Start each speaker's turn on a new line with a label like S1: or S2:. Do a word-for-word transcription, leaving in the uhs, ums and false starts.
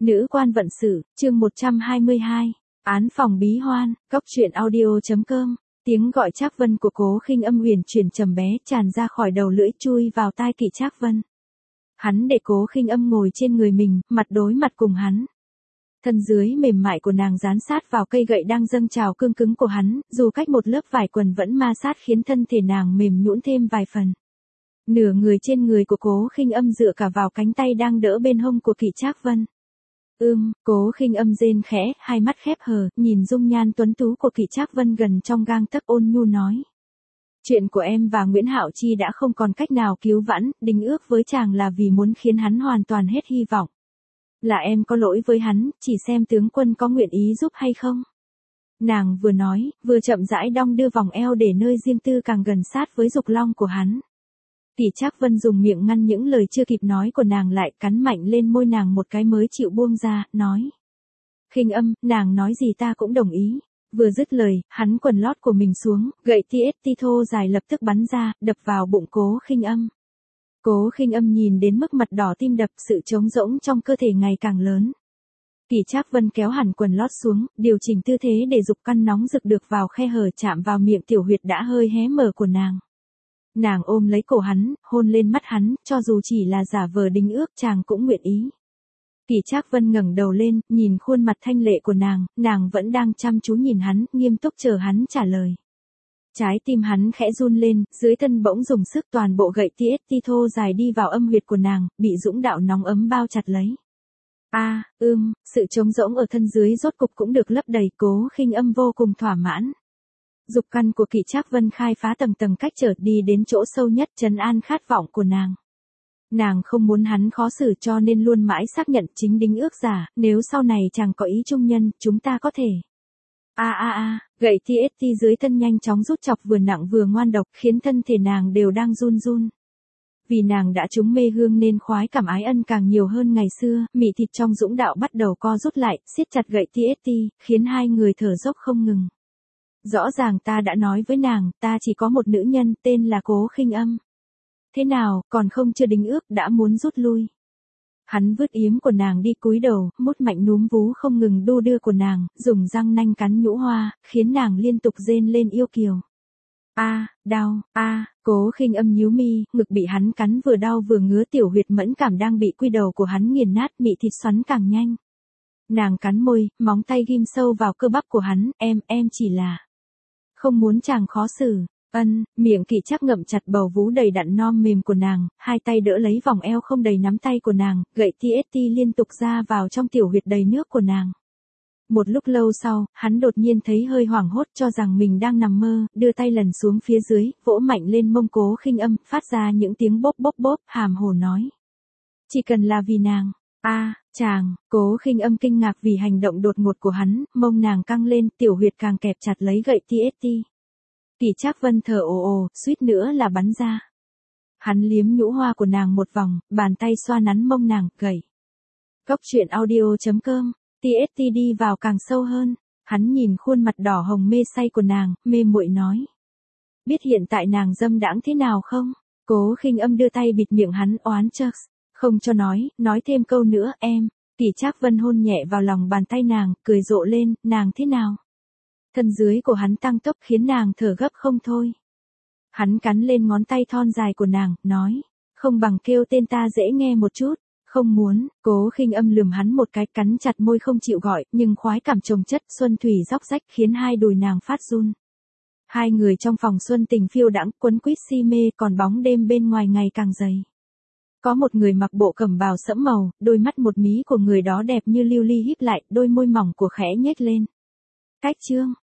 S1: Nữ quan vận sự, chương một trăm hai mươi hai. Án phòng bí hoan, cóc truyện audio.com. Tiếng gọi Trác Vân của Cố Khinh Âm huyền chuyển trầm bé tràn ra khỏi đầu lưỡi chui vào tai Kỷ Trác Vân. Hắn để Cố Khinh Âm ngồi trên người mình, mặt đối mặt cùng hắn. Thân dưới mềm mại của nàng dán sát vào cây gậy đang dâng trào cương cứng của hắn, dù cách một lớp vải quần vẫn ma sát khiến thân thể nàng mềm nhũn thêm vài phần. Nửa người trên người của Cố Khinh Âm dựa cả vào cánh tay đang đỡ bên hông của Kỷ Trác Vân. Ưm, Cố Khinh Âm rên khẽ, hai mắt khép hờ, nhìn dung nhan tuấn tú của Kỷ Trác Vân gần trong gang tấc ôn nhu nói. Chuyện của em và Nguyễn Hạo Chi đã không còn cách nào cứu vãn, đính ước với chàng là vì muốn khiến hắn hoàn toàn hết hy vọng. Là em có lỗi với hắn, chỉ xem tướng quân có nguyện ý giúp hay không. Nàng vừa nói, vừa chậm rãi đong đưa vòng eo để nơi riêng tư càng gần sát với dục long của hắn. Kỷ Trác Vân dùng miệng ngăn những lời chưa kịp nói của nàng lại, cắn mạnh lên môi nàng một cái mới chịu buông ra, nói. Khinh Âm, nàng nói gì ta cũng đồng ý. Vừa dứt lời, hắn quần lót của mình xuống, gậy tê ét tê thô dài lập tức bắn ra, đập vào bụng Cố Khinh Âm. Cố Khinh Âm nhìn đến mức mặt đỏ tim đập, sự trống rỗng trong cơ thể ngày càng lớn. Kỷ Trác Vân kéo hẳn quần lót xuống, điều chỉnh tư thế để dục căn nóng rực được vào khe hở chạm vào miệng tiểu huyệt đã hơi hé mở của nàng. Nàng ôm lấy cổ hắn, hôn lên mắt hắn, cho dù chỉ là giả vờ đính ước chàng cũng nguyện ý. Kỷ Trác Vân ngẩng đầu lên, nhìn khuôn mặt thanh lệ của nàng, nàng vẫn đang chăm chú nhìn hắn, nghiêm túc chờ hắn trả lời. Trái tim hắn khẽ run lên, dưới thân bỗng dùng sức toàn bộ gậy tê ét tê thô dài đi vào âm huyệt của nàng, bị dũng đạo nóng ấm bao chặt lấy. A, à, ưm, sự trống rỗng ở thân dưới rốt cục cũng được lấp đầy. Cố Khinh Âm vô cùng thỏa mãn. Dục căn của Kỷ Trác Vân khai phá tầng tầng cách trở đi đến chỗ sâu nhất, trấn an khát vọng của nàng. Nàng không muốn hắn khó xử cho nên luôn mãi xác nhận chính đính ước giả, nếu sau này chàng có ý trung nhân, chúng ta có thể. A a a, gậy tê ét tê dưới thân nhanh chóng rút chọc vừa nặng vừa ngoan độc, khiến thân thể nàng đều đang run run. Vì nàng đã trúng mê hương nên khoái cảm ái ân càng nhiều hơn ngày xưa, mị thịt trong dũng đạo bắt đầu co rút lại, siết chặt gậy tê ét tê, khiến hai người thở dốc không ngừng. Rõ ràng ta đã nói với nàng, ta chỉ có một nữ nhân, tên là Cố Khinh Âm. Thế nào, còn không chưa đính ước, đã muốn rút lui. Hắn vứt yếm của nàng đi, cúi đầu, mút mạnh núm vú không ngừng đu đưa của nàng, dùng răng nanh cắn nhũ hoa, khiến nàng liên tục rên lên yêu kiều. A, à, đau, a, à, Cố Khinh Âm nhíu mi, ngực bị hắn cắn vừa đau vừa ngứa, tiểu huyệt mẫn cảm đang bị quy đầu của hắn nghiền nát, mị thịt xoắn càng nhanh. Nàng cắn môi, móng tay ghim sâu vào cơ bắp của hắn, em, em chỉ là không muốn chàng khó xử. Ân, miệng Kỷ Trác ngậm chặt bầu vú đầy đặn non mềm của nàng, hai tay đỡ lấy vòng eo không đầy nắm tay của nàng, gậy tê ét tê liên tục ra vào trong tiểu huyệt đầy nước của nàng. Một lúc lâu sau, hắn đột nhiên thấy hơi hoảng hốt, cho rằng mình đang nằm mơ, đưa tay lần xuống phía dưới, vỗ mạnh lên mông Cố Khinh Âm, phát ra những tiếng bốp bốp bốp, hàm hồ nói. Chỉ cần là vì nàng. A, à, chàng. Cố Khinh Âm kinh ngạc vì hành động đột ngột của hắn, mông nàng căng lên, tiểu huyệt càng kẹp chặt lấy gậy tê ét tê. Kỷ Trác Vân thở ồ ồ, suýt nữa là bắn ra. Hắn liếm nhũ hoa của nàng một vòng, bàn tay xoa nắn mông nàng, gầy. Cóc truyện audio.com, tê ét tê đi vào càng sâu hơn. Hắn nhìn khuôn mặt đỏ hồng mê say của nàng, mê muội nói. Biết hiện tại nàng dâm đãng thế nào không? Cố Khinh Âm đưa tay bịt miệng hắn, oán trách. Không cho nói, nói thêm câu nữa, em. Kỷ Trác Vân hôn nhẹ vào lòng bàn tay nàng, cười rộ lên, nàng thế nào? Thân dưới của hắn tăng tốc khiến nàng thở gấp không thôi. Hắn cắn lên ngón tay thon dài của nàng, nói, không bằng kêu tên ta dễ nghe một chút. Không muốn. Cố Khinh Âm lườm hắn một cái, cắn chặt môi không chịu gọi, nhưng khoái cảm chồng chất xuân thủy róc rách khiến hai đùi nàng phát run. Hai người trong phòng xuân tình phiêu đãng, quấn quýt si mê, còn bóng đêm bên ngoài ngày càng dày. Có một người mặc bộ cẩm bào sẫm màu, đôi mắt một mí của người đó đẹp như lưu ly híp lại, đôi môi mỏng của khẽ nhếch lên. Cách chương.